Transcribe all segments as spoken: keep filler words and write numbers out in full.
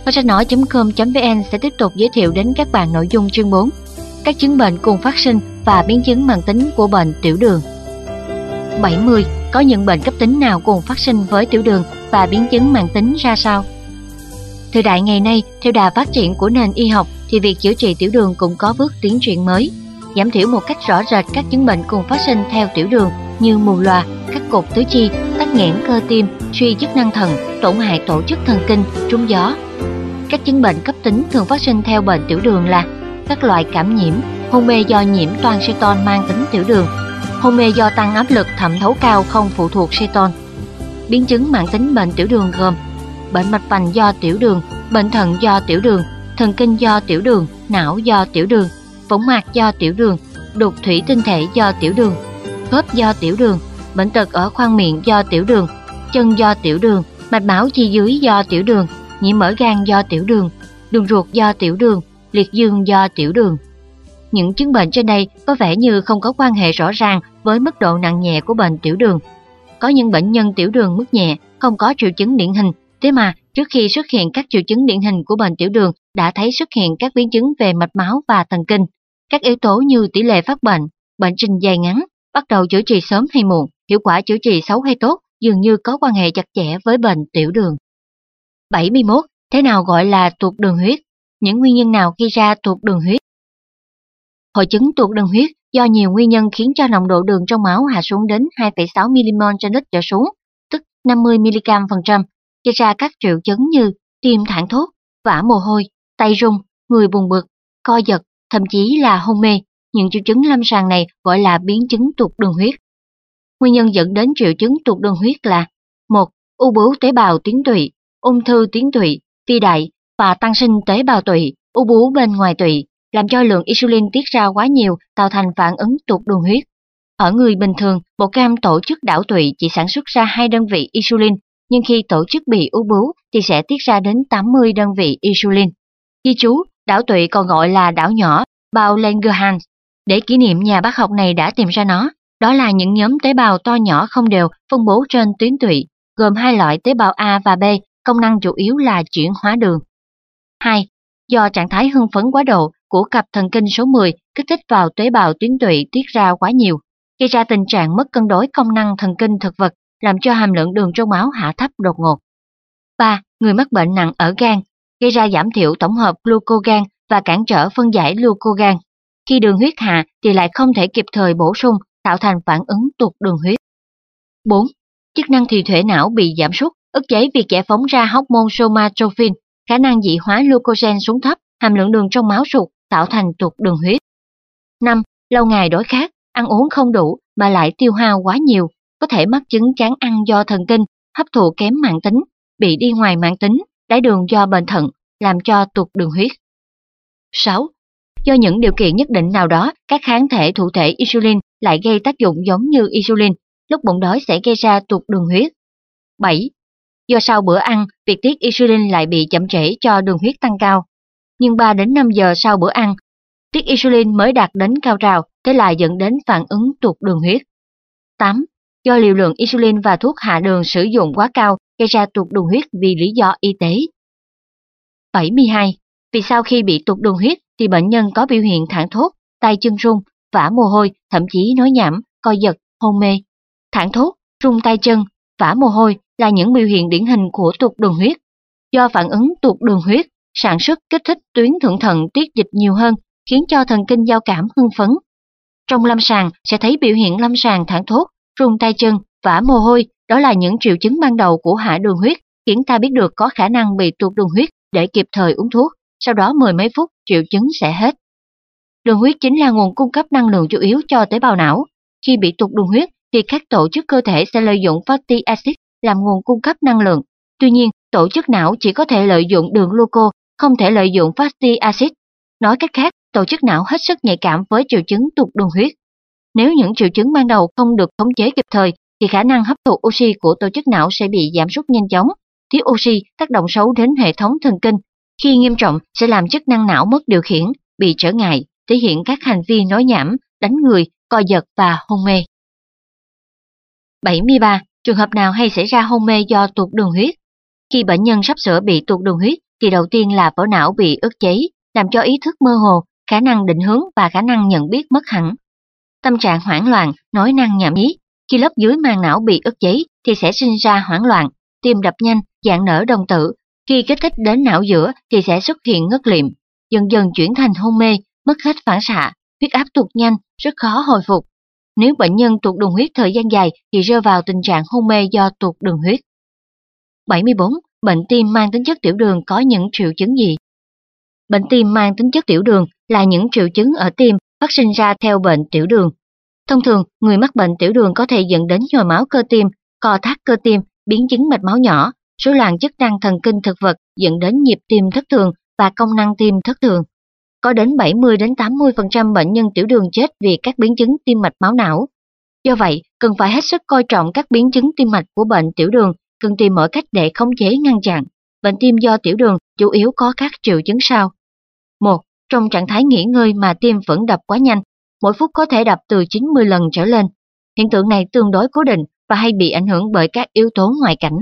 Kho sách nói chấm com chấm vn sẽ tiếp tục giới thiệu đến các bạn nội dung chương bốn, các chứng bệnh cùng phát sinh và biến chứng mãn tính của bệnh tiểu đường. bảy mươi. Có những bệnh cấp tính nào cùng phát sinh với tiểu đường và biến chứng mãn tính ra sao? Thời đại ngày nay, theo đà phát triển của nền y học thì việc chữa trị tiểu đường cũng có bước tiến triển mới, giảm thiểu một cách rõ rệt các chứng bệnh cùng phát sinh theo tiểu đường như mù lòa, cắt cụt tứ chi, tắc nghẽn cơ tim, suy chức năng thận, tổn hại tổ chức thần kinh, trúng gió. Các chứng bệnh cấp tính thường phát sinh theo bệnh tiểu đường là các loại cảm nhiễm, hôn mê do nhiễm toan ceton mang tính tiểu đường, hôn mê do tăng áp lực thẩm thấu cao không phụ thuộc ceton. Biến chứng mãn tính bệnh tiểu đường gồm bệnh mạch vành do tiểu đường, bệnh thận do tiểu đường, thần kinh do tiểu đường, não do tiểu đường, võng mạc do tiểu đường, đục thủy tinh thể do tiểu đường, khớp do tiểu đường, bệnh tật ở khoang miệng do tiểu đường, chân do tiểu đường, mạch máu chi dưới do tiểu đường, nhiễm mỡ gan do tiểu đường, đường ruột do tiểu đường, liệt dương do tiểu đường. Những chứng bệnh trên đây có vẻ như không có quan hệ rõ ràng với mức độ nặng nhẹ của bệnh tiểu đường. Có những bệnh nhân tiểu đường mức nhẹ, không có triệu chứng điển hình, thế mà trước khi xuất hiện các triệu chứng điển hình của bệnh tiểu đường đã thấy xuất hiện các biến chứng về mạch máu và thần kinh. Các yếu tố như tỷ lệ phát bệnh, bệnh trình dài ngắn, bắt đầu chữa trị sớm hay muộn, hiệu quả chữa trị xấu hay tốt dường như có quan hệ chặt chẽ với bệnh tiểu đường. bảy mươi mốt. Thế nào gọi là tụt đường huyết? Những nguyên nhân nào gây ra tụt đường huyết? Hội chứng tụt đường huyết do nhiều nguyên nhân khiến cho nồng độ đường trong máu hạ xuống đến hai phẩy sáu mi-li-mol trên lít trở xuống, tức năm mươi mi-li-gam phần trăm, gây ra các triệu chứng như tim thảng thốt, vã mồ hôi, tay run, người buồn bực, co giật, thậm chí là hôn mê. Những triệu chứng lâm sàng này gọi là biến chứng tụt đường huyết. Nguyên nhân dẫn đến triệu chứng tụt đường huyết là một. U bướu tế bào tuyến tụy, ung thư tuyến tụy, phi đại và tăng sinh tế bào tụy, u bướu bên ngoài tụy, làm cho lượng insulin tiết ra quá nhiều tạo thành phản ứng tụt đường huyết. Ở người bình thường, một gam tổ chức đảo tụy chỉ sản xuất ra hai đơn vị insulin, nhưng khi tổ chức bị u bướu thì sẽ tiết ra đến tám mươi đơn vị insulin. Ghi chú, đảo tụy còn gọi là đảo nhỏ, bao Langerhans. Để kỷ niệm nhà bác học này đã tìm ra nó, đó là những nhóm tế bào to nhỏ không đều phân bố trên tuyến tụy, gồm hai loại tế bào A và B, công năng chủ yếu là chuyển hóa đường. hai. Do trạng thái hưng phấn quá độ của cặp thần kinh số mười kích thích vào tế bào tuyến tụy tiết ra quá nhiều, gây ra tình trạng mất cân đối công năng thần kinh thực vật, làm cho hàm lượng đường trong máu hạ thấp đột ngột. ba. Người mắc bệnh nặng ở gan, gây ra giảm thiểu tổng hợp glucogan và cản trở phân giải glucogan. Khi đường huyết hạ thì lại không thể kịp thời bổ sung, tạo thành phản ứng tụt đường huyết. bốn. Chức năng thị thể não bị giảm sút, ức chế việc giải phóng ra hormone somatotropin, khả năng dị hóa glucogen xuống thấp, hàm lượng đường trong máu sụt, tạo thành tụt đường huyết. năm. Lâu ngày đói khát, ăn uống không đủ mà lại tiêu hao quá nhiều, có thể mắc chứng chán ăn do thần kinh, hấp thụ kém mãn tính, bị đi ngoài mãn tính, đái đường do bệnh thận, làm cho tụt đường huyết. sáu. Do những điều kiện nhất định nào đó, các kháng thể thụ thể insulin lại gây tác dụng giống như insulin, lúc bụng đói sẽ gây ra tụt đường huyết. bảy. Do sau bữa ăn, việc tiết insulin lại bị chậm trễ cho đường huyết tăng cao. Nhưng ba đến năm giờ sau bữa ăn, tiết insulin mới đạt đến cao trào, thế là dẫn đến phản ứng tụt đường huyết. tám. Do liều lượng insulin và thuốc hạ đường sử dụng quá cao, gây ra tụt đường huyết vì lý do y tế. bảy mươi hai. Vì sao khi bị tụt đường huyết thì bệnh nhân có biểu hiện thảng thốt, tay chân run, vã mồ hôi, thậm chí nói nhảm, co giật, hôn mê. Thảng thốt, run tay chân, vã mồ hôi là những biểu hiện điển hình của tụt đường huyết. Do phản ứng tụt đường huyết, sản xuất kích thích tuyến thượng thận tiết dịch nhiều hơn, khiến cho thần kinh giao cảm hưng phấn. Trong lâm sàng sẽ thấy biểu hiện lâm sàng thảng thốt, run tay chân, vã mồ hôi, đó là những triệu chứng ban đầu của hạ đường huyết, khiến ta biết được có khả năng bị tụt đường huyết để kịp thời uống thuốc, sau đó mười mấy phút triệu chứng sẽ hết. Đường huyết chính là nguồn cung cấp năng lượng chủ yếu cho tế bào não. Khi bị tụt đường huyết thì các tổ chức cơ thể sẽ lợi dụng fatty acid làm nguồn cung cấp năng lượng. Tuy nhiên, tổ chức não chỉ có thể lợi dụng đường gluco, không thể lợi dụng fatty acid. Nói cách khác, tổ chức não hết sức nhạy cảm với triệu chứng tụt đường huyết. Nếu những triệu chứng ban đầu không được khống chế kịp thời, thì khả năng hấp thụ oxy của tổ chức não sẽ bị giảm sút nhanh chóng. Thiếu oxy tác động xấu đến hệ thống thần kinh. Khi nghiêm trọng sẽ làm chức năng não mất điều khiển, bị trở ngại, thể hiện các hành vi nói nhảm, đánh người, co giật và hôn mê. bảy mươi ba. Trường hợp nào hay xảy ra hôn mê do tụt đường huyết? Khi bệnh nhân sắp sửa bị tụt đường huyết thì đầu tiên là vỏ não bị ức chế, làm cho ý thức mơ hồ, khả năng định hướng và khả năng nhận biết mất hẳn. Tâm trạng hoảng loạn, nói năng nhảm nhí. Khi lớp dưới màng não bị ức chế thì sẽ sinh ra hoảng loạn, tim đập nhanh, dạng nở đồng tử. Khi kích thích đến não giữa thì sẽ xuất hiện ngất liệm, dần dần chuyển thành hôn mê, mất hết phản xạ, huyết áp tụt nhanh, rất khó hồi phục. Nếu bệnh nhân tụt đường huyết thời gian dài thì rơi vào tình trạng hôn mê do tụt đường huyết. bảy mươi bốn. Bệnh tim mang tính chất tiểu đường có những triệu chứng gì? Bệnh tim mang tính chất tiểu đường là những triệu chứng ở tim phát sinh ra theo bệnh tiểu đường. Thông thường, người mắc bệnh tiểu đường có thể dẫn đến nhồi máu cơ tim, co thắt cơ tim, biến chứng mạch máu nhỏ, rối loạn chức năng thần kinh thực vật dẫn đến nhịp tim thất thường và công năng tim thất thường. Có đến bảy mươi đến tám mươi phần trăm bệnh nhân tiểu đường chết vì các biến chứng tim mạch máu não. Do vậy, cần phải hết sức coi trọng các biến chứng tim mạch của bệnh tiểu đường, cần tìm mọi cách để khống chế ngăn chặn. Bệnh tim do tiểu đường chủ yếu có các triệu chứng sau. một. Trong trạng thái nghỉ ngơi mà tim vẫn đập quá nhanh, mỗi phút có thể đập từ chín mươi lần trở lên. Hiện tượng này tương đối cố định và hay bị ảnh hưởng bởi các yếu tố ngoại cảnh.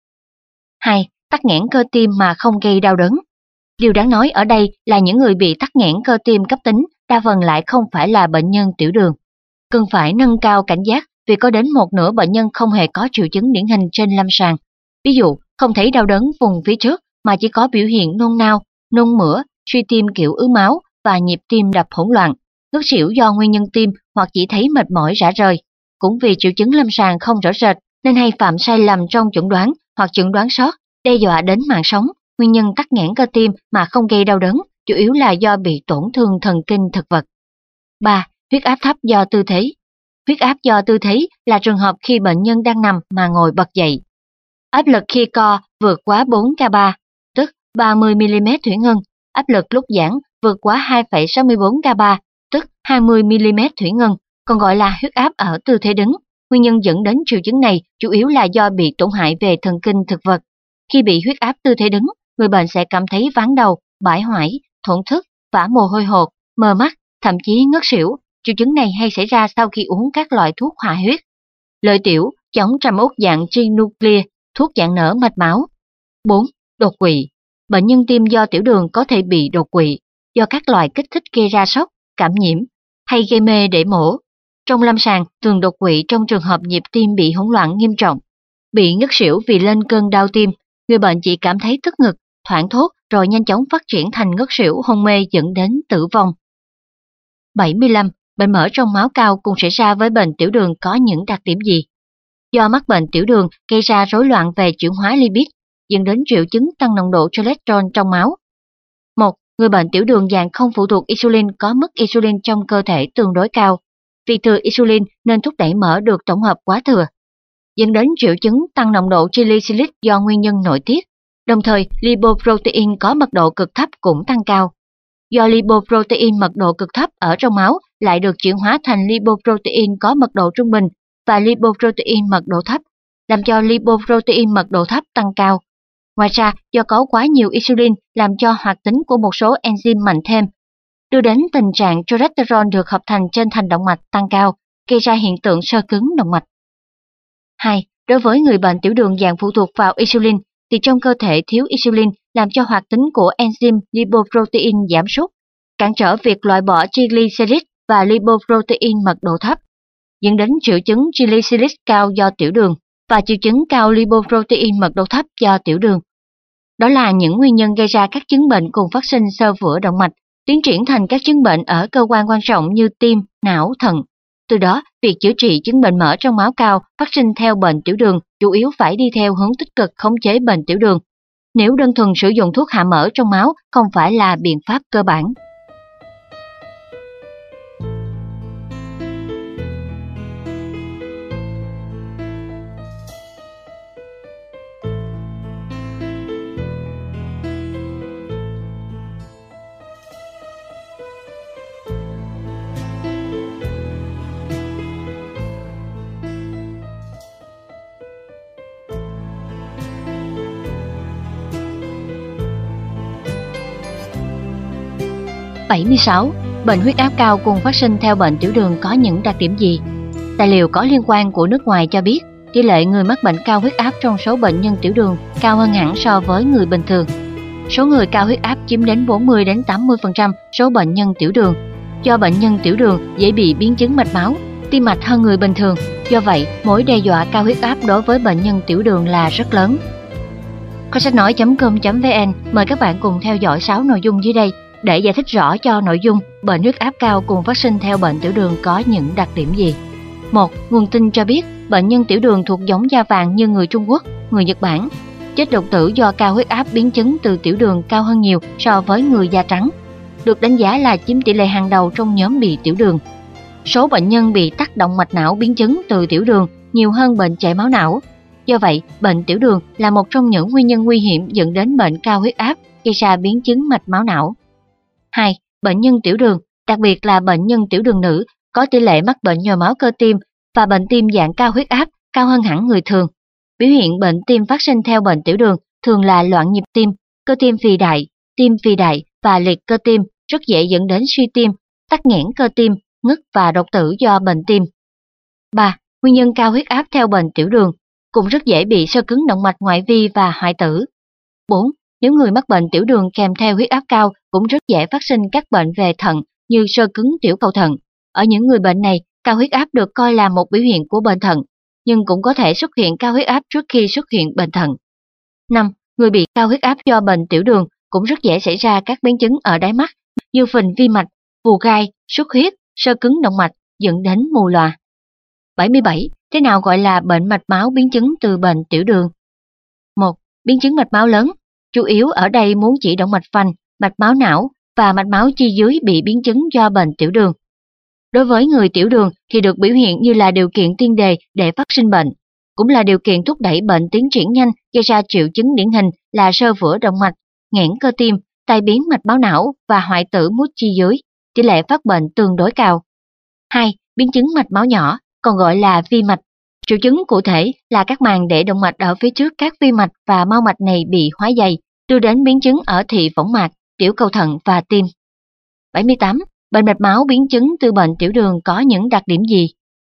hai. Tắc nghẽn cơ tim mà không gây đau đớn. Điều đáng nói ở đây là những người bị tắc nghẽn cơ tim cấp tính đa phần lại không phải là bệnh nhân tiểu đường. Cần phải nâng cao cảnh giác vì có đến một nửa bệnh nhân không hề có triệu chứng điển hình trên lâm sàng. Ví dụ, không thấy đau đớn vùng phía trước mà chỉ có biểu hiện nôn nao, nôn mửa, suy tim kiểu ứ máu và nhịp tim đập hỗn loạn, ngất xỉu do nguyên nhân tim hoặc chỉ thấy mệt mỏi rã rời. Cũng vì triệu chứng lâm sàng không rõ rệt nên hay phạm sai lầm trong chẩn đoán hoặc chẩn đoán sót, đe dọa đến mạng sống. Nguyên nhân tắc nghẽn cơ tim mà không gây đau đớn chủ yếu là do bị tổn thương thần kinh thực vật. ba. Huyết áp thấp do tư thế. Huyết áp do tư thế là trường hợp khi bệnh nhân đang nằm mà ngồi bật dậy. Áp lực khi co vượt quá bốn K ba, tức ba mươi mi-li-mét thủy ngân. Áp lực lúc giãn vượt quá hai phẩy sáu mươi bốn K ba, tức hai mươi mi-li-mét thủy ngân, còn gọi là huyết áp ở tư thế đứng. Nguyên nhân dẫn đến triệu chứng này chủ yếu là do bị tổn hại về thần kinh thực vật. Khi bị huyết áp tư thế đứng, người bệnh sẽ cảm thấy ván đầu, bãi hoại, thổn thức, vã mồ hôi hột, mờ mắt, thậm chí ngất xỉu. Triệu chứng này hay xảy ra sau khi uống các loại thuốc hạ huyết, lợi tiểu, chống trầm uất dạng trinuclear, thuốc giãn nở mạch máu. bốn. Đột quỵ. Bệnh nhân tim do tiểu đường có thể bị đột quỵ do các loại kích thích gây ra sốc, cảm nhiễm hay gây mê để mổ. Trong lâm sàng, thường đột quỵ trong trường hợp nhịp tim bị hỗn loạn nghiêm trọng, bị ngất xỉu vì lên cơn đau tim. Người bệnh chỉ cảm thấy tức ngực, thoảng thốt rồi nhanh chóng phát triển thành ngất xỉu hôn mê dẫn đến tử vong. bảy mươi lăm. Bệnh mỡ trong máu cao cùng xảy ra với bệnh tiểu đường có những đặc điểm gì? Do mắc bệnh tiểu đường gây ra rối loạn về chuyển hóa lipid, dẫn đến triệu chứng tăng nồng độ cholesterol trong máu. một. Người bệnh tiểu đường dạng không phụ thuộc insulin có mức insulin trong cơ thể tương đối cao. Vì thừa insulin nên thúc đẩy mỡ được tổng hợp quá thừa, dẫn đến triệu chứng tăng nồng độ triglycerid do nguyên nhân nội tiết. Đồng thời, lipoprotein có mật độ cực thấp cũng tăng cao. Do lipoprotein mật độ cực thấp ở trong máu lại được chuyển hóa thành lipoprotein có mật độ trung bình và lipoprotein mật độ thấp, làm cho lipoprotein mật độ thấp tăng cao. Ngoài ra, do có quá nhiều insulin làm cho hoạt tính của một số enzyme mạnh thêm, đưa đến tình trạng cholesterol được hợp thành trên thành động mạch tăng cao, gây ra hiện tượng xơ cứng động mạch. hai. Đối với người bệnh tiểu đường dạng phụ thuộc vào insulin, thì trong cơ thể thiếu insulin làm cho hoạt tính của enzyme lipoprotein giảm sút, cản trở việc loại bỏ triglycerid và lipoprotein mật độ thấp, dẫn đến triệu chứng triglycerid cao do tiểu đường và triệu chứng cao lipoprotein mật độ thấp do tiểu đường. Đó là những nguyên nhân gây ra các chứng bệnh cùng phát sinh xơ vữa động mạch, tiến triển thành các chứng bệnh ở cơ quan quan trọng như tim, não, thận. Từ đó, việc chữa trị chứng bệnh mỡ trong máu cao phát sinh theo bệnh tiểu đường chủ yếu phải đi theo hướng tích cực khống chế bệnh tiểu đường. Nếu đơn thuần sử dụng thuốc hạ mỡ trong máu không phải là biện pháp cơ bản. bảy mươi sáu. Bệnh huyết áp cao cùng phát sinh theo bệnh tiểu đường có những đặc điểm gì? Tài liệu có liên quan của nước ngoài cho biết, tỷ lệ người mắc bệnh cao huyết áp trong số bệnh nhân tiểu đường cao hơn hẳn so với người bình thường. số người cao huyết áp chiếm đến bốn mươi đến tám mươi phần trăm số bệnh nhân tiểu đường. Do bệnh nhân tiểu đường dễ bị biến chứng mạch máu, tim mạch hơn người bình thường, do vậy mối đe dọa cao huyết áp đối với bệnh nhân tiểu đường là rất lớn. Kho sách nói chấm com chấm vn mời các bạn cùng theo dõi sáu nội dung dưới đây để giải thích rõ cho nội dung bệnh huyết áp cao cùng phát sinh theo bệnh tiểu đường có những đặc điểm gì. một. Nguồn tin cho biết bệnh nhân tiểu đường thuộc giống da vàng như người Trung Quốc, người Nhật Bản. Chết đột tử do cao huyết áp biến chứng từ tiểu đường cao hơn nhiều so với người da trắng. Được đánh giá là chiếm tỷ lệ hàng đầu trong nhóm bị tiểu đường. Số bệnh nhân bị tắc động mạch não biến chứng từ tiểu đường nhiều hơn bệnh chảy máu não. Do vậy, bệnh tiểu đường là một trong những nguyên nhân nguy hiểm dẫn đến bệnh cao huyết áp, gây ra biến chứng mạch máu não. hai. Bệnh nhân tiểu đường, đặc biệt là bệnh nhân tiểu đường nữ, có tỷ lệ mắc bệnh nhồi máu cơ tim và bệnh tim dạng cao huyết áp cao hơn hẳn người thường. Biểu hiện bệnh tim phát sinh theo bệnh tiểu đường thường là loạn nhịp tim, cơ tim phì đại, tim phì đại và liệt cơ tim, rất dễ dẫn đến suy tim, tắc nghẽn cơ tim, ngất và đột tử do bệnh tim. ba. Nguyên nhân cao huyết áp theo bệnh tiểu đường cũng rất dễ bị xơ cứng động mạch ngoại vi và hoại tử. bốn. Nếu người mắc bệnh tiểu đường kèm theo huyết áp cao cũng rất dễ phát sinh các bệnh về thận như xơ cứng tiểu cầu thận. Ở những người bệnh này, cao huyết áp được coi là một biểu hiện của bệnh thận, nhưng cũng có thể xuất hiện cao huyết áp trước khi xuất hiện bệnh thận. năm. Người bị cao huyết áp do bệnh tiểu đường cũng rất dễ xảy ra các biến chứng ở đáy mắt như phình vi mạch, phù gai, xuất huyết, xơ cứng động mạch dẫn đến mù lòa. bảy mươi bảy. Thế nào gọi là bệnh mạch máu biến chứng từ bệnh tiểu đường? một. Biến chứng mạch máu lớn, chủ yếu ở đây muốn chỉ động mạch phanh, mạch máu não và mạch máu chi dưới bị biến chứng do bệnh tiểu đường. Đối với người tiểu đường thì được biểu hiện như là điều kiện tiên đề để phát sinh bệnh, cũng là điều kiện thúc đẩy bệnh tiến triển nhanh, gây ra triệu chứng điển hình là xơ vữa động mạch, nghẽn cơ tim, tai biến mạch máu não và hoại tử mút chi dưới, tỷ lệ phát bệnh tương đối cao. hai. Biến chứng mạch máu nhỏ, còn gọi là vi mạch. Triệu chứng cụ thể là các màng để động mạch ở phía trước các vi mạch và mao mạch này bị hóa dày, đưa đến biến chứng ở thị võng mạc, tiểu cầu thận và tim. bảy mươi tám. Bệnh mạch máu biến chứng từ bệnh tiểu đường có những đặc điểm gì?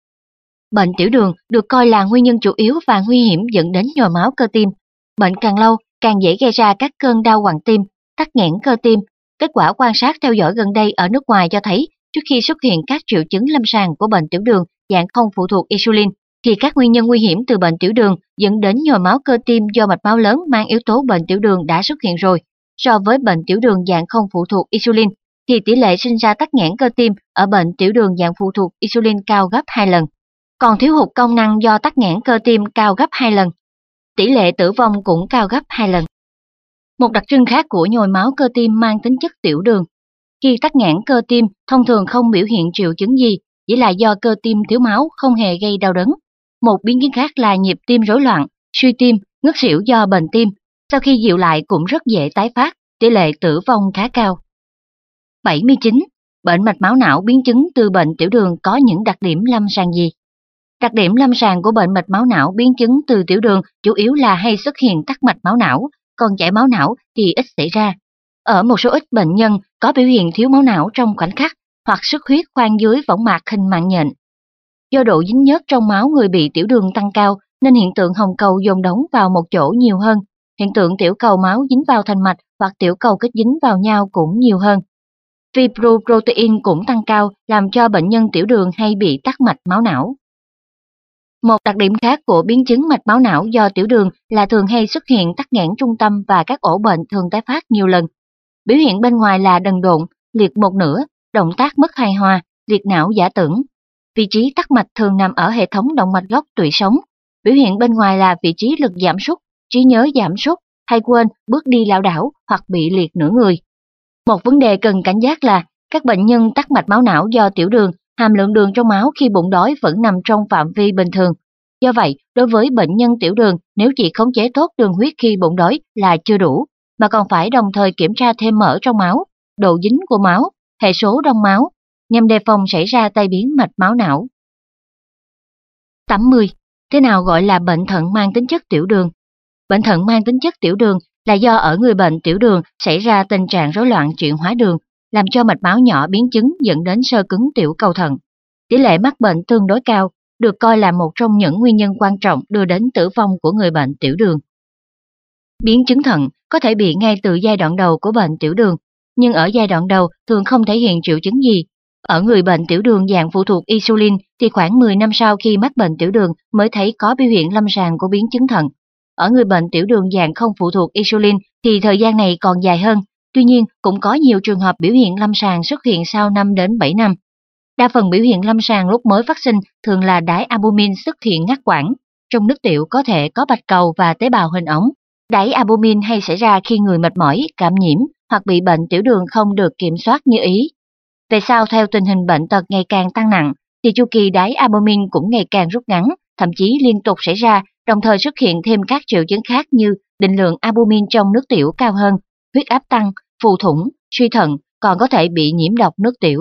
Bệnh tiểu đường được coi là nguyên nhân chủ yếu và nguy hiểm dẫn đến nhồi máu cơ tim. Bệnh càng lâu càng dễ gây ra các cơn đau quặn tim, tắc nghẽn cơ tim. Kết quả quan sát theo dõi gần đây ở nước ngoài cho thấy trước khi xuất hiện các triệu chứng lâm sàng của bệnh tiểu đường dạng không phụ thuộc insulin, thì các nguyên nhân nguy hiểm từ bệnh tiểu đường dẫn đến nhồi máu cơ tim do mạch máu lớn mang yếu tố bệnh tiểu đường đã xuất hiện rồi. So với bệnh tiểu đường dạng không phụ thuộc insulin, thì tỷ lệ sinh ra tắc nghẽn cơ tim ở bệnh tiểu đường dạng phụ thuộc insulin cao gấp hai lần. Còn thiếu hụt công năng do tắc nghẽn cơ tim cao gấp hai lần. Tỷ lệ tử vong cũng cao gấp hai lần. Một đặc trưng khác của nhồi máu cơ tim mang tính chất tiểu đường. Khi tắc nghẽn cơ tim thông thường không biểu hiện triệu chứng gì, chỉ là do cơ tim thiếu máu không hề gây đau đớn. Một biến chứng khác là nhịp tim rối loạn, suy tim, ngất xỉu do bệnh tim. Sau khi dịu lại cũng rất dễ tái phát, tỷ lệ tử vong khá cao. bảy mươi chín. Bệnh mạch máu não biến chứng từ bệnh tiểu đường có những đặc điểm lâm sàng gì? Đặc điểm lâm sàng của bệnh mạch máu não biến chứng từ tiểu đường chủ yếu là hay xuất hiện tắc mạch máu não, còn chảy máu não thì ít xảy ra. Ở một số ít bệnh nhân có biểu hiện thiếu máu não trong khoảnh khắc hoặc xuất huyết khoang dưới võng mạc hình mạng nhện. Do độ dính nhớt trong máu người bị tiểu đường tăng cao nên hiện tượng hồng cầu dồn đóng vào một chỗ nhiều hơn. Hiện tượng tiểu cầu máu dính vào thành mạch hoặc tiểu cầu kết dính vào nhau cũng nhiều hơn. Fibroprotein cũng tăng cao làm cho bệnh nhân tiểu đường hay bị tắc mạch máu não. Một đặc điểm khác của biến chứng mạch máu não do tiểu đường là thường hay xuất hiện tắc nghẽn trung tâm và các ổ bệnh thường tái phát nhiều lần. Biểu hiện bên ngoài là đần độn, liệt một nửa, động tác mất hài hòa, liệt não giả tưởng. Vị trí tắc mạch thường nằm ở hệ thống động mạch gốc tủy sống. Biểu hiện bên ngoài là vị trí lực giảm sút, trí nhớ giảm sút, hay quên, bước đi lảo đảo hoặc bị liệt nửa người. Một vấn đề cần cảnh giác là các bệnh nhân tắc mạch máu não do tiểu đường, hàm lượng đường trong máu khi bụng đói vẫn nằm trong phạm vi bình thường. Do vậy, đối với bệnh nhân tiểu đường, nếu chỉ khống chế tốt đường huyết khi bụng đói là chưa đủ, mà còn phải đồng thời kiểm tra thêm mỡ trong máu, độ dính của máu, hệ số đông máu, nhằm đề phòng xảy ra tai biến mạch máu não. tám mươi. Thế nào gọi là bệnh thận mang tính chất tiểu đường? Bệnh thận mang tính chất tiểu đường là do ở người bệnh tiểu đường xảy ra tình trạng rối loạn chuyển hóa đường, làm cho mạch máu nhỏ biến chứng dẫn đến xơ cứng tiểu cầu thận. Tỷ lệ mắc bệnh tương đối cao, được coi là một trong những nguyên nhân quan trọng đưa đến tử vong của người bệnh tiểu đường. Biến chứng thận có thể bị ngay từ giai đoạn đầu của bệnh tiểu đường, nhưng ở giai đoạn đầu thường không thể hiện triệu chứng gì. Ở người bệnh tiểu đường dạng phụ thuộc insulin thì khoảng mười năm sau khi mắc bệnh tiểu đường mới thấy có biểu hiện lâm sàng của biến chứng thận. Ở người bệnh tiểu đường dạng không phụ thuộc insulin thì thời gian này còn dài hơn, tuy nhiên cũng có nhiều trường hợp biểu hiện lâm sàng xuất hiện sau năm đến bảy năm. Đa phần biểu hiện lâm sàng lúc mới phát sinh thường là đái albumin xuất hiện ngắt quãng. Trong nước tiểu có thể có bạch cầu và tế bào hình ống. Đái albumin hay xảy ra khi người mệt mỏi, cảm nhiễm hoặc bị bệnh tiểu đường không được kiểm soát như ý. Về sau theo tình hình bệnh tật ngày càng tăng nặng thì chu kỳ đái albumin cũng ngày càng rút ngắn, thậm chí liên tục xảy ra, đồng thời xuất hiện thêm các triệu chứng khác như định lượng albumin trong nước tiểu cao hơn, huyết áp tăng, phù thủng, suy thận, còn có thể bị nhiễm độc nước tiểu.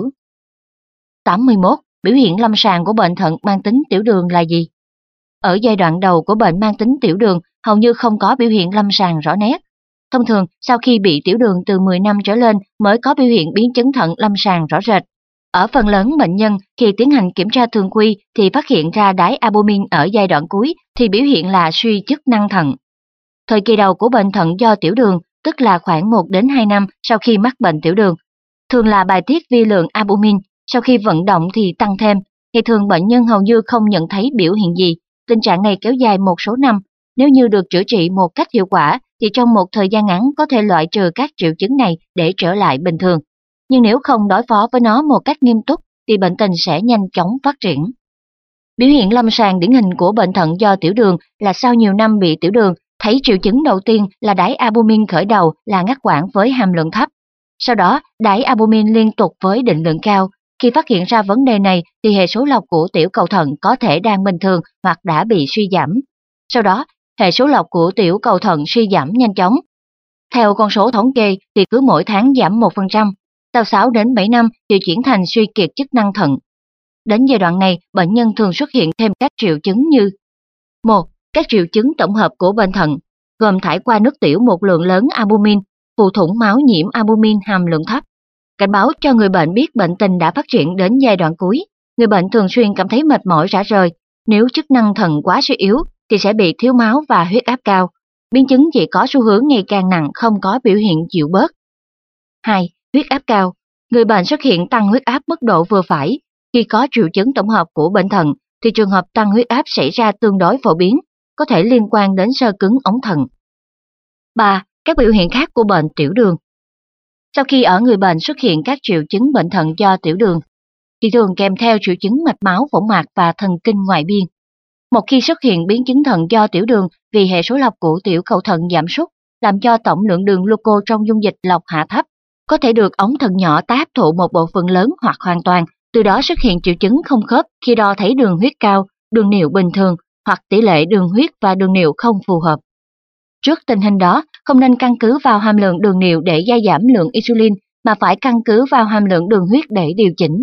tám mươi mốt. Biểu hiện lâm sàng của bệnh thận mang tính tiểu đường là gì? Ở giai đoạn đầu của bệnh mang tính tiểu đường hầu như không có biểu hiện lâm sàng rõ nét. Thông thường, sau khi bị tiểu đường từ mười năm trở lên mới có biểu hiện biến chứng thận lâm sàng rõ rệt. Ở phần lớn bệnh nhân, khi tiến hành kiểm tra thường quy thì phát hiện ra đái albumin ở giai đoạn cuối thì biểu hiện là suy chức năng thận. Thời kỳ đầu của bệnh thận do tiểu đường, tức là khoảng một đến hai năm sau khi mắc bệnh tiểu đường, thường là bài tiết vi lượng albumin, sau khi vận động thì tăng thêm, thì thường bệnh nhân hầu như không nhận thấy biểu hiện gì. Tình trạng này kéo dài một số năm, nếu như được chữa trị một cách hiệu quả thì trong một thời gian ngắn có thể loại trừ các triệu chứng này để trở lại bình thường. Nhưng nếu không đối phó với nó một cách nghiêm túc thì bệnh tình sẽ nhanh chóng phát triển. Biểu hiện lâm sàng điển hình của bệnh thận do tiểu đường là sau nhiều năm bị tiểu đường, thấy triệu chứng đầu tiên là đái albumin khởi đầu là ngắt quãng với hàm lượng thấp. Sau đó, đái albumin liên tục với định lượng cao. Khi phát hiện ra vấn đề này thì hệ số lọc của tiểu cầu thận có thể đang bình thường hoặc đã bị suy giảm. Sau đó, hệ số lọc của tiểu cầu thận suy giảm nhanh chóng. Theo con số thống kê thì cứ mỗi tháng giảm một phần trăm, sau sáu đến bảy năm thì chuyển thành suy kiệt chức năng thận. Đến giai đoạn này, bệnh nhân thường xuất hiện thêm các triệu chứng như: một. Các triệu chứng tổng hợp của bệnh thận, gồm thải qua nước tiểu một lượng lớn albumin, phù thủng máu nhiễm albumin hàm lượng thấp. Cảnh báo cho người bệnh biết bệnh tình đã phát triển đến giai đoạn cuối. Người bệnh thường xuyên cảm thấy mệt mỏi rã rời. Nếu chức năng thận quá suy yếu thì sẽ bị thiếu máu và huyết áp cao. Biến chứng chỉ có xu hướng ngày càng nặng, không có biểu hiện chịu bớt. hai. Huyết áp cao. Người bệnh xuất hiện tăng huyết áp mức độ vừa phải. Khi có triệu chứng tổng hợp của bệnh thận thì trường hợp tăng huyết áp xảy ra tương đối phổ biến, có thể liên quan đến xơ cứng ống thận. ba. Các biểu hiện khác của bệnh tiểu đường. Sau khi ở người bệnh xuất hiện các triệu chứng bệnh thận do tiểu đường, thì thường kèm theo triệu chứng mạch máu phổi mạc và thần kinh ngoại biên. Một khi xuất hiện biến chứng thận do tiểu đường vì hệ số lọc của tiểu cầu thận giảm sút, làm cho tổng lượng đường glucose trong dung dịch lọc hạ thấp, có thể được ống thận nhỏ ta hấp thụ một bộ phận lớn hoặc hoàn toàn, từ đó xuất hiện triệu chứng không khớp khi đo thấy đường huyết cao, đường niệu bình thường hoặc tỷ lệ đường huyết và đường niệu không phù hợp. Trước tình hình đó, không nên căn cứ vào hàm lượng đường niệu để gia giảm lượng insulin, mà phải căn cứ vào hàm lượng đường huyết để điều chỉnh.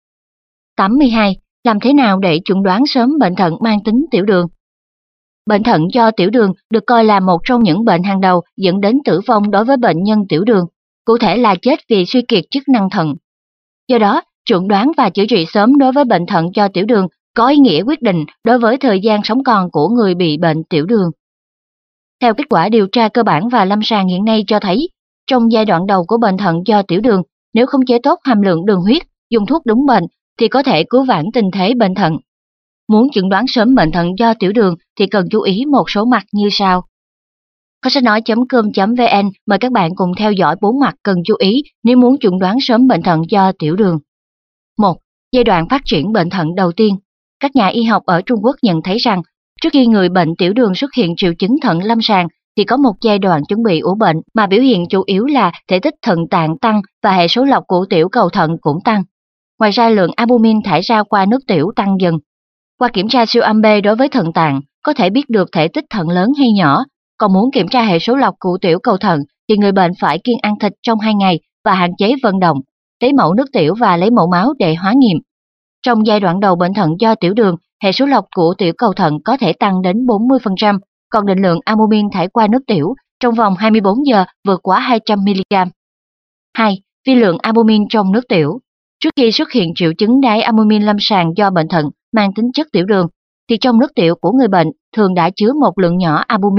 tám mươi hai. Làm thế nào để chẩn đoán sớm bệnh thận mang tính tiểu đường? Bệnh thận do tiểu đường được coi là một trong những bệnh hàng đầu dẫn đến tử vong đối với bệnh nhân tiểu đường, cụ thể là chết vì suy kiệt chức năng thận. Do đó, chẩn đoán và chữa trị sớm đối với bệnh thận do tiểu đường có ý nghĩa quyết định đối với thời gian sống còn của người bị bệnh tiểu đường. Theo kết quả điều tra cơ bản và lâm sàng hiện nay cho thấy, trong giai đoạn đầu của bệnh thận do tiểu đường, nếu khống chế tốt hàm lượng đường huyết, dùng thuốc đúng bệnh, thì có thể cứu vãn tình thế bệnh thận. Muốn chẩn đoán sớm bệnh thận do tiểu đường thì cần chú ý một số mặt như sau. Kho sách nói chấm com chấm vn mời các bạn cùng theo dõi bốn mặt cần chú ý nếu muốn chẩn đoán sớm bệnh thận do tiểu đường. một. Giai đoạn phát triển bệnh thận đầu tiên. Các nhà y học ở Trung Quốc nhận thấy rằng, trước khi người bệnh tiểu đường xuất hiện triệu chứng thận lâm sàng thì có một giai đoạn chuẩn bị ủ bệnh mà biểu hiện chủ yếu là thể tích thận tạng tăng và hệ số lọc của tiểu cầu thận cũng tăng. Ngoài ra lượng albumin thải ra qua nước tiểu tăng dần. Qua kiểm tra siêu âm B đối với thận tạng, có thể biết được thể tích thận lớn hay nhỏ. Còn muốn kiểm tra hệ số lọc của tiểu cầu thận thì người bệnh phải kiêng ăn thịt trong hai ngày và hạn chế vận động, lấy mẫu nước tiểu và lấy mẫu máu để hóa nghiệm. Trong giai đoạn đầu bệnh thận do tiểu đường, hệ số lọc của tiểu cầu thận có thể tăng đến bốn mươi phần trăm, còn định lượng albumin thải qua nước tiểu trong vòng hai mươi bốn giờ vượt quá hai trăm mi-li-gam. hai. Vi lượng albumin trong nước tiểu. Trước khi xuất hiện triệu chứng đái albumin lâm sàng do bệnh thận mang tính chất tiểu đường, thì trong nước tiểu của người bệnh thường đã chứa một lượng nhỏ albumin.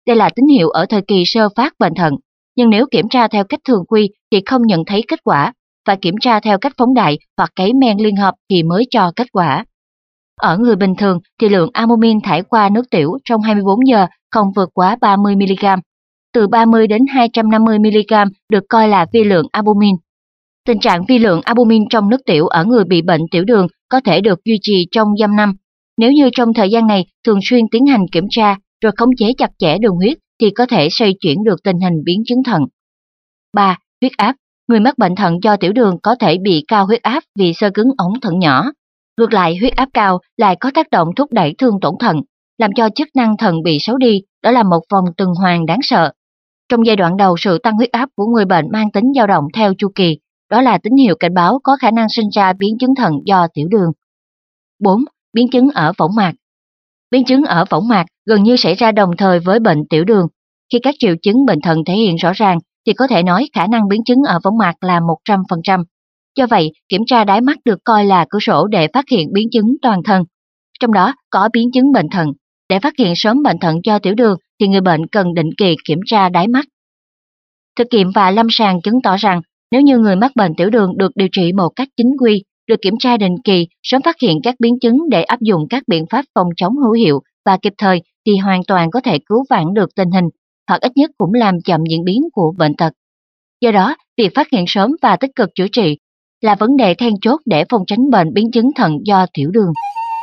Đây là tín hiệu ở thời kỳ sơ phát bệnh thận, nhưng nếu kiểm tra theo cách thường quy thì không nhận thấy kết quả, và kiểm tra theo cách phóng đại hoặc cấy men liên hợp thì mới cho kết quả. Ở người bình thường thì lượng albumin thải qua nước tiểu trong hai mươi bốn giờ không vượt quá ba mươi mi-li-gam. Từ ba mươi đến hai trăm năm mươi mi-li-gam được coi là vi lượng albumin. Tình trạng vi lượng albumin trong nước tiểu ở người bị bệnh tiểu đường có thể được duy trì trong dăm năm. Nếu như trong thời gian này thường xuyên tiến hành kiểm tra rồi khống chế chặt chẽ đường huyết thì có thể xoay chuyển được tình hình biến chứng thận. ba. Huyết áp. Người mắc bệnh thận do tiểu đường có thể bị cao huyết áp vì xơ cứng ống thận nhỏ. Ngược lại, huyết áp cao lại có tác động thúc đẩy thương tổn thận, làm cho chức năng thận bị xấu đi, đó là một vòng tuần hoàn đáng sợ. Trong giai đoạn đầu, sự tăng huyết áp của người bệnh mang tính dao động theo chu kỳ, đó là tín hiệu cảnh báo có khả năng sinh ra biến chứng thận do tiểu đường. bốn. Biến chứng ở võng mạc. Biến chứng ở võng mạc gần như xảy ra đồng thời với bệnh tiểu đường. Khi các triệu chứng bệnh thận thể hiện rõ ràng thì có thể nói khả năng biến chứng ở võng mạc là một trăm phần trăm. Do vậy, kiểm tra đáy mắt được coi là cửa sổ để phát hiện biến chứng toàn thân. Trong đó có biến chứng bệnh thận. Để phát hiện sớm bệnh thận do tiểu đường thì người bệnh cần định kỳ kiểm tra đáy mắt. Thực nghiệm và lâm sàng chứng tỏ rằng nếu như người mắc bệnh tiểu đường được điều trị một cách chính quy, được kiểm tra định kỳ, sớm phát hiện các biến chứng để áp dụng các biện pháp phòng chống hữu hiệu và kịp thời thì hoàn toàn có thể cứu vãn được tình hình, hoặc ít nhất cũng làm chậm diễn biến của bệnh tật. Do đó, việc phát hiện sớm và tích cực chữa trị là vấn đề then chốt để phòng tránh bệnh biến chứng thận do tiểu đường.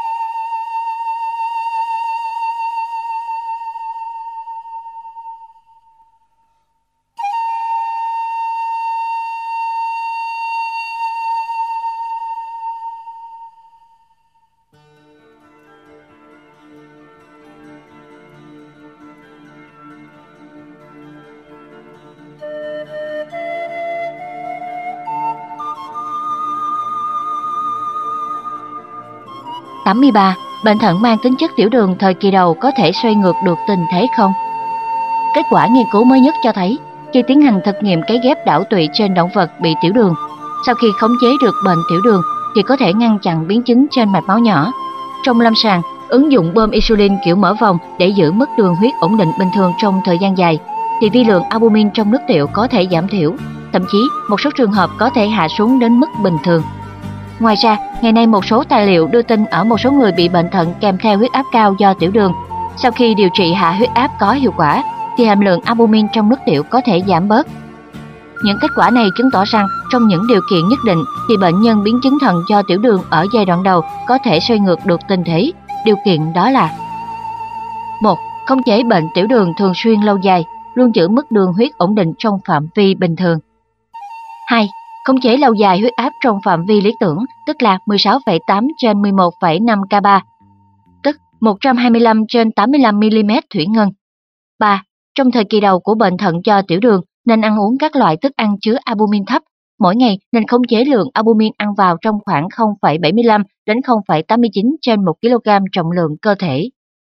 tám mươi ba. Bệnh thận mang tính chất tiểu đường thời kỳ đầu có thể xoay ngược được tình thế không? Kết quả nghiên cứu mới nhất cho thấy, khi tiến hành thực nghiệm cấy ghép đảo tụy trên động vật bị tiểu đường, sau khi khống chế được bệnh tiểu đường thì có thể ngăn chặn biến chứng trên mạch máu nhỏ. Trong lâm sàng, ứng dụng bơm insulin kiểu mở vòng để giữ mức đường huyết ổn định bình thường trong thời gian dài, thì vi lượng albumin trong nước tiểu có thể giảm thiểu, thậm chí một số trường hợp có thể hạ xuống đến mức bình thường. Ngoài ra, ngày nay một số tài liệu đưa tin ở một số người bị bệnh thận kèm theo huyết áp cao do tiểu đường, sau khi điều trị hạ huyết áp có hiệu quả, thì hàm lượng albumin trong nước tiểu có thể giảm bớt. Những kết quả này chứng tỏ rằng trong những điều kiện nhất định thì bệnh nhân biến chứng thận do tiểu đường ở giai đoạn đầu có thể xoay ngược được tình thế. Điều kiện đó là: một. Khống chế bệnh tiểu đường thường xuyên lâu dài, luôn giữ mức đường huyết ổn định trong phạm vi bình thường. hai. Khống chế lâu dài huyết áp trong phạm vi lý tưởng, tức là mười sáu phẩy tám trên mười một phẩy năm ca ba, tức một trăm hai mươi lăm trên tám mươi lăm mi-li-mét thủy ngân. ba. Trong thời kỳ đầu của bệnh thận do tiểu đường, nên ăn uống các loại thức ăn chứa albumin thấp. Mỗi ngày nên khống chế lượng albumin ăn vào trong khoảng không phẩy bảy mươi lăm đến không phẩy tám mươi chín trên một ki lô gam trọng lượng cơ thể.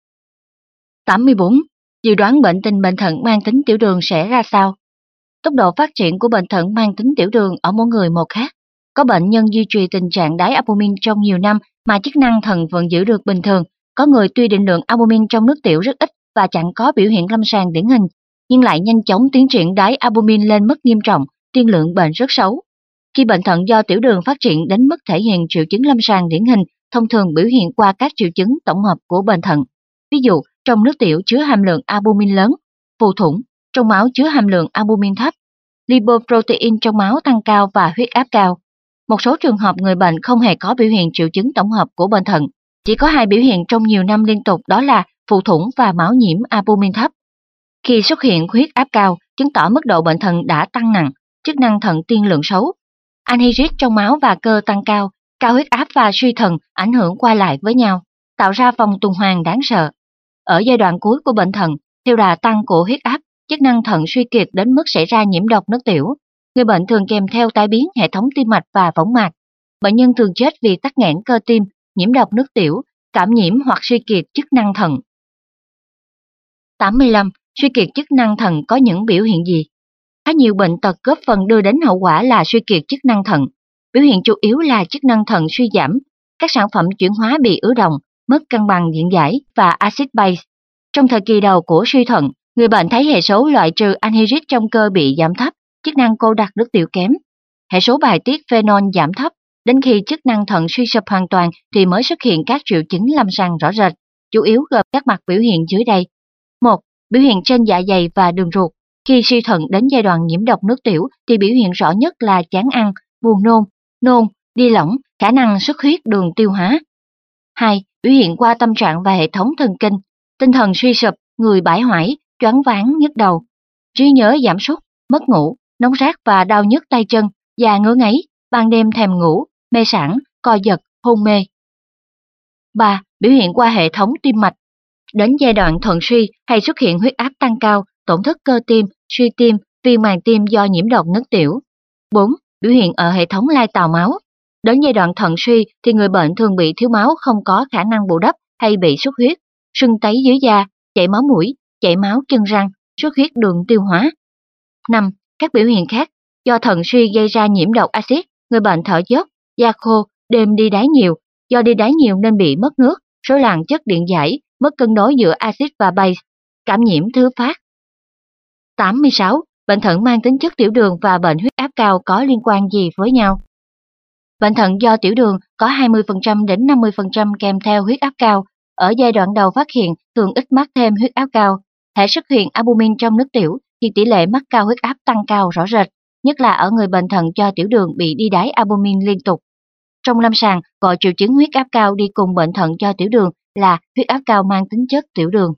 tám mươi bốn. Dự đoán bệnh tình bệnh thận mang tính tiểu đường sẽ ra sao? Tốc độ phát triển của bệnh thận mang tính tiểu đường ở mỗi người một khác. Có bệnh nhân duy trì tình trạng đái albumin trong nhiều năm mà chức năng thận vẫn giữ được bình thường. Có người tuy định lượng albumin trong nước tiểu rất ít và chẳng có biểu hiện lâm sàng điển hình, nhưng lại nhanh chóng tiến triển đái albumin lên mức nghiêm trọng, tiên lượng bệnh rất xấu. Khi bệnh thận do tiểu đường phát triển đến mức thể hiện triệu chứng lâm sàng điển hình, thông thường biểu hiện qua các triệu chứng tổng hợp của bệnh thận. Ví dụ, trong nước tiểu chứa hàm lượng albumin lớn, phù thủng, trong máu chứa hàm lượng albumin thấp, lipoprotein trong máu tăng cao và huyết áp cao. Một số trường hợp người bệnh không hề có biểu hiện triệu chứng tổng hợp của bệnh thận, chỉ có hai biểu hiện trong nhiều năm liên tục, đó là phù thủng và máu nhiễm albumin thấp. Khi xuất hiện huyết áp cao, chứng tỏ mức độ bệnh thận đã tăng nặng, chức năng thận tiên lượng xấu. Anhydride trong máu và cơ tăng cao, cao huyết áp và suy thận ảnh hưởng qua lại với nhau, tạo ra vòng tuần hoàn đáng sợ. Ở giai đoạn cuối của bệnh thận, theo đà tăng của huyết áp, chức năng thận suy kiệt đến mức xảy ra nhiễm độc nước tiểu. Người bệnh thường kèm theo tai biến hệ thống tim mạch và võng mạc. Bệnh nhân thường chết vì tắc nghẽn cơ tim, nhiễm độc nước tiểu, cảm nhiễm hoặc suy kiệt chức năng thận. tám mươi lăm. Suy kiệt chức năng thận có những biểu hiện gì? Khá nhiều bệnh tật góp phần đưa đến hậu quả là suy kiệt chức năng thận. Biểu hiện chủ yếu là chức năng thận suy giảm, các sản phẩm chuyển hóa bị ứ động, mất cân bằng điện giải và axit base. Trong thời kỳ đầu của suy thận, Người bệnh thấy hệ số loại trừ anhydride trong cơ bị giảm thấp, chức năng cô đặc nước tiểu kém. Hệ số bài tiết phenol giảm thấp, đến khi chức năng thận suy sụp hoàn toàn thì mới xuất hiện các triệu chứng lâm sàng rõ rệt, chủ yếu gồm các mặt biểu hiện dưới đây. một. Biểu hiện trên dạ dày và đường ruột. Khi suy thận đến giai đoạn nhiễm độc nước tiểu thì biểu hiện rõ nhất là chán ăn, buồn nôn, nôn, đi lỏng, khả năng xuất huyết đường tiêu hóa. hai. Biểu hiện qua tâm trạng và hệ thống thần kinh. Tinh thần suy sụp, người bãi hoải, choáng váng, nhức đầu. Trí nhớ giảm sút, mất ngủ, nóng rát và đau nhức tay chân, da ngứa ngáy, ban đêm thèm ngủ, mê sảng, co giật, hôn mê. ba. Biểu hiện qua hệ thống tim mạch. Đến giai đoạn thận suy hay xuất hiện huyết áp tăng cao, tổn thất cơ tim, suy tim, viêm màng tim do nhiễm độc nước tiểu. bốn. Biểu hiện ở hệ thống lai tào máu. Đến giai đoạn thận suy thì người bệnh thường bị thiếu máu không có khả năng bù đắp hay bị xuất huyết, sưng tấy dưới da, chảy máu mũi, chảy máu chân răng, xuất huyết đường tiêu hóa. năm. Các biểu hiện khác. Do thận suy gây ra nhiễm độc axit, người bệnh thở dốc, da khô, đêm đi đái nhiều, do đi đái nhiều nên bị mất nước, rối loạn chất điện giải, mất cân đối giữa axit và base, cảm nhiễm thứ phát. tám mươi sáu. Bệnh thận mang tính chất tiểu đường và bệnh huyết áp cao có liên quan gì với nhau? Bệnh thận do tiểu đường có hai mươi phần trăm đến năm mươi phần trăm kèm theo huyết áp cao. Ở giai đoạn đầu phát hiện thường ít mắc thêm huyết áp cao. Hễ xuất hiện albumin trong nước tiểu thì tỷ lệ mắc cao huyết áp tăng cao rõ rệt, nhất là ở người bệnh thận do tiểu đường bị đi đái albumin liên tục. Trong lâm sàng, gọi triệu chứng huyết áp cao đi cùng bệnh thận do tiểu đường là huyết áp cao mang tính chất tiểu đường.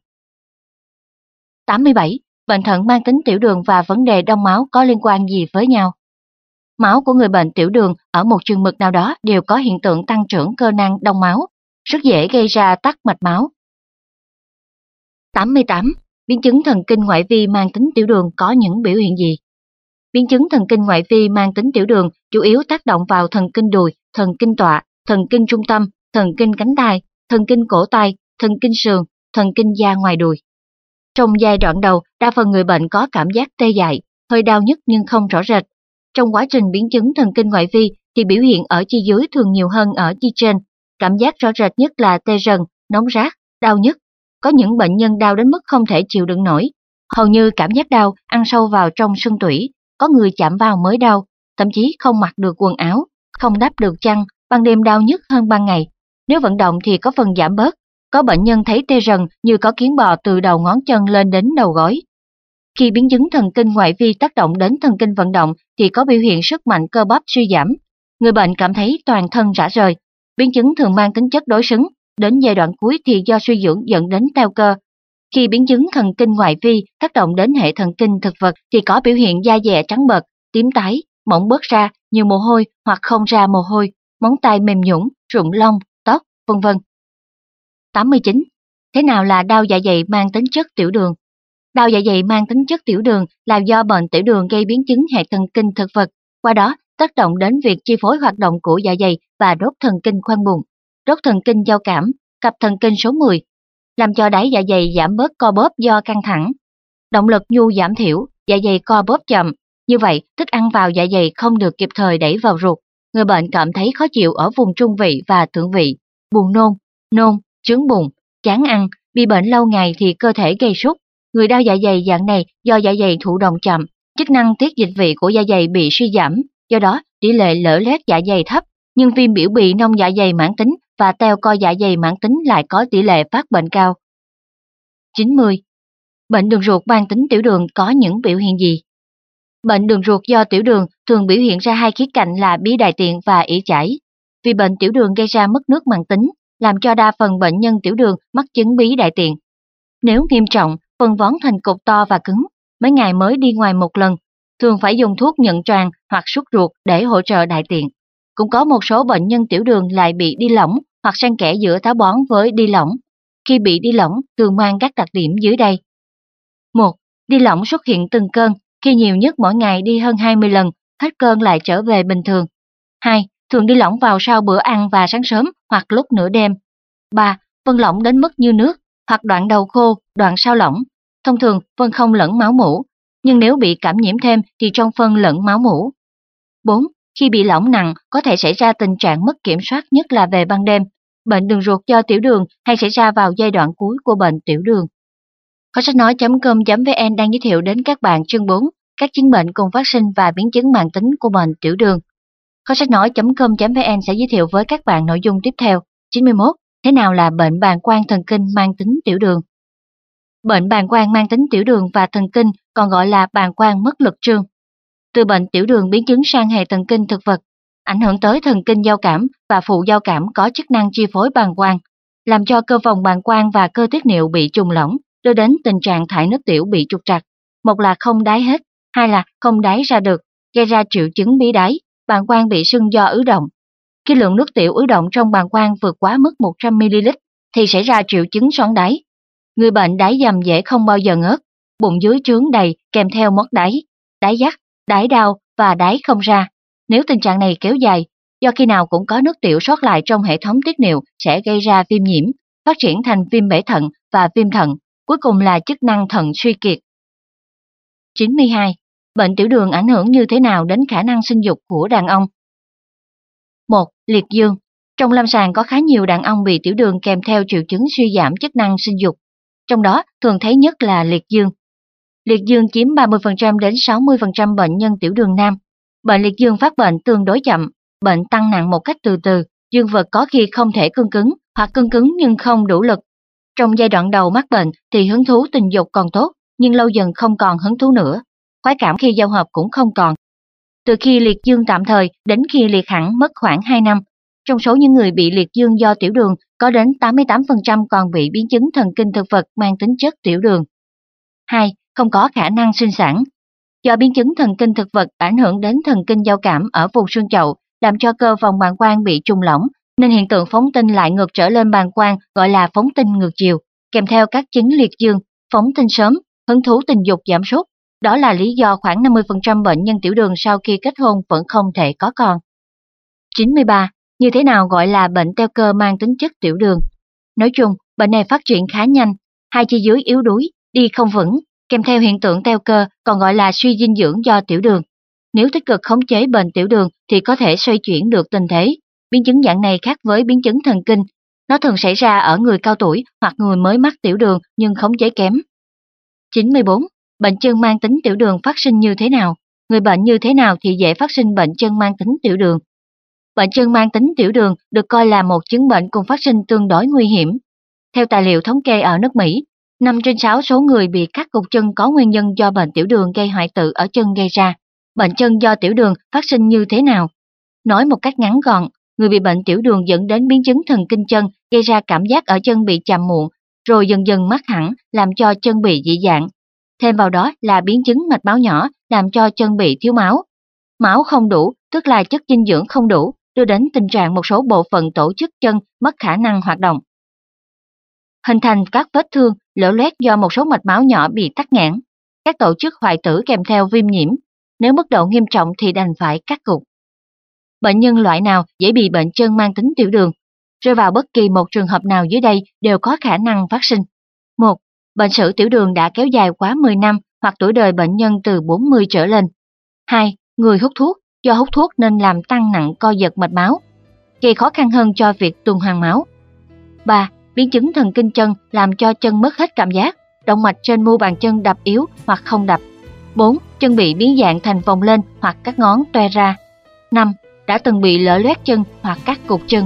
tám mươi bảy. Bệnh thận mang tính tiểu đường và vấn đề đông máu có liên quan gì với nhau? Máu của người bệnh tiểu đường ở một chừng mực nào đó đều có hiện tượng tăng trưởng cơ năng đông máu, rất dễ gây ra tắc mạch máu. tám mươi tám. Biến chứng thần kinh ngoại vi mang tính tiểu đường có những biểu hiện gì? Biến chứng thần kinh ngoại vi mang tính tiểu đường chủ yếu tác động vào thần kinh đùi, thần kinh tọa, thần kinh trung tâm, thần kinh cánh tay, thần kinh cổ tay, thần kinh sườn, thần kinh da ngoài đùi. Trong giai đoạn đầu, đa phần người bệnh có cảm giác tê dại, hơi đau nhức nhưng không rõ rệt. Trong quá trình biến chứng thần kinh ngoại vi thì biểu hiện ở chi dưới thường nhiều hơn ở chi trên. Cảm giác rõ rệt nhất là tê rần, nóng rát, đau nhức. Có những bệnh nhân đau đến mức không thể chịu đựng nổi. Hầu như cảm giác đau ăn sâu vào trong xương tủy, có người chạm vào mới đau, thậm chí không mặc được quần áo, không đắp được chăn, ban đêm đau nhức hơn ban ngày. Nếu vận động thì có phần giảm bớt. Có bệnh nhân thấy tê rần như có kiến bò từ đầu ngón chân lên đến đầu gối. Khi biến chứng thần kinh ngoại vi tác động đến thần kinh vận động thì có biểu hiện sức mạnh cơ bắp suy giảm. Người bệnh cảm thấy toàn thân rã rời. Biến chứng thường mang tính chất đối xứng, đến giai đoạn cuối thì do suy dưỡng dẫn đến teo cơ. Khi biến chứng thần kinh ngoại vi tác động đến hệ thần kinh thực vật thì có biểu hiện da dẻ trắng bệch, tím tái, mỏng bớt ra, nhiều mồ hôi hoặc không ra mồ hôi, móng tay mềm nhũn, rụng lông, tóc, vân vân. tám mươi chín. Thế nào là đau dạ dày mang tính chất tiểu đường? Đau dạ dày mang tính chất tiểu đường là do bệnh tiểu đường gây biến chứng hệ thần kinh thực vật, qua đó tác động đến việc chi phối hoạt động của dạ dày và đốt thần kinh khoang bụng, đốt thần kinh giao cảm, cặp thần kinh số mười, làm cho đáy dạ dày giảm bớt co bóp do căng thẳng. Động lực nhu giảm thiểu, dạ dày co bóp chậm, như vậy thức ăn vào dạ dày không được kịp thời đẩy vào ruột. Người bệnh cảm thấy khó chịu ở vùng trung vị và thượng vị, buồn nôn, nôn, chướng bụng, chán ăn. Bị bệnh lâu ngày thì cơ thể gây sút. Người đau dạ dày dạng này do dạ dày thụ động chậm, chức năng tiết dịch vị của dạ dày bị suy giảm, do đó tỷ lệ lở loét dạ dày thấp, nhưng viêm biểu bì nông dạ dày mãn tính và teo co dạ dày mãn tính lại có tỷ lệ phát bệnh cao. chín mươi. Bệnh đường ruột mang tính tiểu đường có những biểu hiện gì? Bệnh đường ruột do tiểu đường thường biểu hiện ra hai khía cạnh là bí đại tiện và ỉ chảy. Vì bệnh tiểu đường gây ra mất nước mãn tính, làm cho đa phần bệnh nhân tiểu đường mắc chứng bí đại tiện. Nếu nghiêm trọng, phân vón thành cục to và cứng, mấy ngày mới đi ngoài một lần, thường phải dùng thuốc nhận tràng hoặc sút ruột để hỗ trợ đại tiện. Cũng có một số bệnh nhân tiểu đường lại bị đi lỏng hoặc xen kẽ giữa táo bón với đi lỏng. Khi bị đi lỏng thường mang các đặc điểm dưới đây. một. Đi lỏng xuất hiện từng cơn, khi nhiều nhất mỗi ngày đi hơn hai mươi lần, hết cơn lại trở về bình thường. hai. Thường đi lỏng vào sau bữa ăn và sáng sớm hoặc lúc nửa đêm. ba. Phân lỏng đến mức như nước, hoặc đoạn đầu khô, đoạn sau lỏng. Thông thường phân không lẫn máu mủ, nhưng nếu bị cảm nhiễm thêm thì trong phân lẫn máu mủ. bốn. Khi bị lỏng nặng có thể xảy ra tình trạng mất kiểm soát, nhất là về ban đêm. Bệnh đường ruột do tiểu đường hay xảy ra vào giai đoạn cuối của bệnh tiểu đường. Kho sách nói chấm com chấm vn đang giới thiệu đến các bạn chương bốn, các chứng bệnh cùng phát sinh và biến chứng mãn tính của bệnh tiểu đường. Kho sách nói chấm com chấm vn sẽ giới thiệu với các bạn nội dung tiếp theo. chín mươi mốt. Thế nào là bệnh bàng quang thần kinh mang tính tiểu đường? Bệnh bàng quang mang tính tiểu đường và thần kinh còn gọi là bàng quang mất lực trương. Từ bệnh tiểu đường biến chứng sang hệ thần kinh thực vật, ảnh hưởng tới thần kinh giao cảm và phụ giao cảm có chức năng chi phối bàng quang, làm cho cơ vòng bàng quang và cơ tiết niệu bị trùng lỏng, đưa đến tình trạng thải nước tiểu bị trục trặc. Một là không đái hết, hai là không đái ra được, gây ra triệu chứng bí đái, bàng quang bị sưng do ứ động. Khi lượng nước tiểu ứ động trong bàng quang vượt quá mức một trăm mi li lít thì xảy ra triệu chứng xoắn đáy. Người bệnh đái dầm dễ không bao giờ ngớt, bụng dưới trướng đầy kèm theo mất đáy, đáy dắt, đáy đau và đáy không ra. Nếu tình trạng này kéo dài, do khi nào cũng có nước tiểu sót lại trong hệ thống tiết niệu sẽ gây ra viêm nhiễm, phát triển thành viêm bể thận và viêm thận, cuối cùng là chức năng thận suy kiệt. chín mươi hai. Bệnh tiểu đường ảnh hưởng như thế nào đến khả năng sinh dục của đàn ông? một. Liệt dương. Trong lâm sàng có khá nhiều đàn ông bị tiểu đường kèm theo triệu chứng suy giảm chức năng sinh dục. Trong đó, thường thấy nhất là liệt dương. Liệt dương chiếm ba mươi phần trăm đến sáu mươi phần trăm bệnh nhân tiểu đường nam. Bệnh liệt dương phát bệnh tương đối chậm, bệnh tăng nặng một cách từ từ, dương vật có khi không thể cương cứng hoặc cương cứng nhưng không đủ lực. Trong giai đoạn đầu mắc bệnh thì hứng thú tình dục còn tốt, nhưng lâu dần không còn hứng thú nữa. Khoái cảm khi giao hợp cũng không còn. Từ khi liệt dương tạm thời đến khi liệt hẳn mất khoảng hai năm. Trong số những người bị liệt dương do tiểu đường, có đến tám mươi tám phần trăm còn bị biến chứng thần kinh thực vật mang tính chất tiểu đường. hai. Không có khả năng sinh sản. Do biến chứng thần kinh thực vật ảnh hưởng đến thần kinh giao cảm ở vùng xương chậu, làm cho cơ vòng bàng quang bị trùng lỏng, nên hiện tượng phóng tinh lại ngược trở lên bàng quang gọi là phóng tinh ngược chiều, kèm theo các chứng liệt dương, phóng tinh sớm, hứng thú tình dục giảm sút. Đó là lý do khoảng năm mươi phần trăm bệnh nhân tiểu đường sau khi kết hôn vẫn không thể có con. chín mươi ba. Như thế nào gọi là bệnh teo cơ mang tính chất tiểu đường? Nói chung, bệnh này phát triển khá nhanh, hai chi dưới yếu đuối, đi không vững, kèm theo hiện tượng teo cơ còn gọi là suy dinh dưỡng do tiểu đường. Nếu tích cực khống chế bệnh tiểu đường thì có thể xoay chuyển được tình thế. Biến chứng dạng này khác với biến chứng thần kinh. Nó thường xảy ra ở người cao tuổi hoặc người mới mắc tiểu đường nhưng khống chế kém. chín mươi bốn. Bệnh chân mang tính tiểu đường phát sinh như thế nào? Người bệnh như thế nào thì dễ phát sinh bệnh chân mang tính tiểu đường? Bệnh chân mang tính tiểu đường được coi là một chứng bệnh cùng phát sinh tương đối nguy hiểm. Theo tài liệu thống kê ở nước Mỹ, năm trên sáu số người bị cắt cụt chân có nguyên nhân do bệnh tiểu đường gây hoại tử ở chân gây ra. Bệnh chân do tiểu đường phát sinh như thế nào? Nói một cách ngắn gọn, người bị bệnh tiểu đường dẫn đến biến chứng thần kinh chân, gây ra cảm giác ở chân bị chậm muộn, rồi dần dần mắc hẳn, làm cho chân bị dị dạng. Thêm vào đó là biến chứng mạch máu nhỏ, làm cho chân bị thiếu máu. Máu không đủ, tức là chất dinh dưỡng không đủ, đưa đến tình trạng một số bộ phận tổ chức chân mất khả năng hoạt động. Hình thành các vết thương, lở loét do một số mạch máu nhỏ bị tắc nghẽn. Các tổ chức hoại tử kèm theo viêm nhiễm. Nếu mức độ nghiêm trọng thì đành phải cắt cụt. Bệnh nhân loại nào dễ bị bệnh chân mang tính tiểu đường? Rơi vào bất kỳ một trường hợp nào dưới đây đều có khả năng phát sinh. một. Bệnh sử tiểu đường đã kéo dài quá mười năm hoặc tuổi đời bệnh nhân từ bốn mươi trở lên. hai. Người hút thuốc, do hút thuốc nên làm tăng nặng co giật mạch máu, gây khó khăn hơn cho việc tuần hoàn máu. ba. Biến chứng thần kinh chân làm cho chân mất hết cảm giác, động mạch trên mu bàn chân đập yếu hoặc không đập. bốn. Chân bị biến dạng thành vòng lên hoặc các ngón toe ra. năm. Đã từng bị lở loét chân hoặc cắt cụt chân.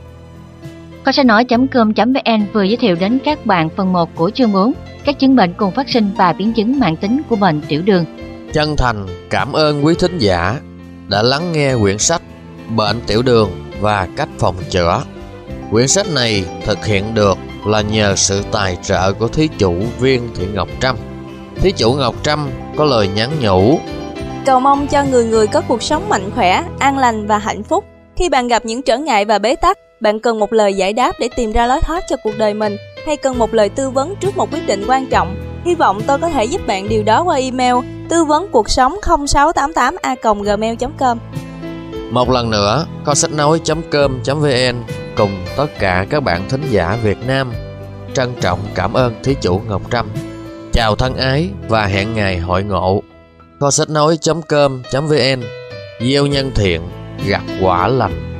Kho sách nói chấm com chấm vn vừa giới thiệu đến các bạn phần một của chương bốn, các chứng bệnh cùng phát sinh và biến chứng mãn tính của bệnh tiểu đường. Chân thành cảm ơn quý thính giả đã lắng nghe quyển sách Bệnh tiểu đường và cách phòng chữa. Quyển sách này thực hiện được là nhờ sự tài trợ của thí chủ Viên Thị Ngọc Trâm. Thí chủ Ngọc Trâm có lời nhắn nhủ: cầu mong cho người người có cuộc sống mạnh khỏe, an lành và hạnh phúc. Khi bạn gặp những trở ngại và bế tắc, bạn cần một lời giải đáp để tìm ra lối thoát cho cuộc đời mình, hay cần một lời tư vấn trước một quyết định quan trọng. Hy vọng tôi có thể giúp bạn điều đó qua email tư vấn cuộc sống không sáu tám tám a còng gmail chấm com. Một lần nữa, kho sách nói chấm com chấm vn cùng tất cả các bạn thính giả Việt Nam trân trọng cảm ơn thí chủ Ngọc Trâm. Chào thân ái và hẹn ngày hội ngộ. Kho sách nói chấm com chấm vn, gieo nhân thiện, gặt quả lành.